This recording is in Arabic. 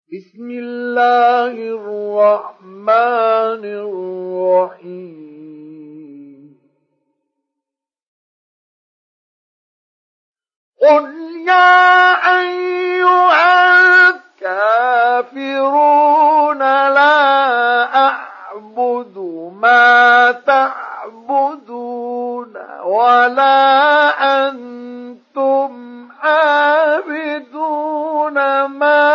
بسم الله الرحمن الرحيم قل يا أيها الكافرون لا أعبد ما تعبدون ولا أنتم عابدون ما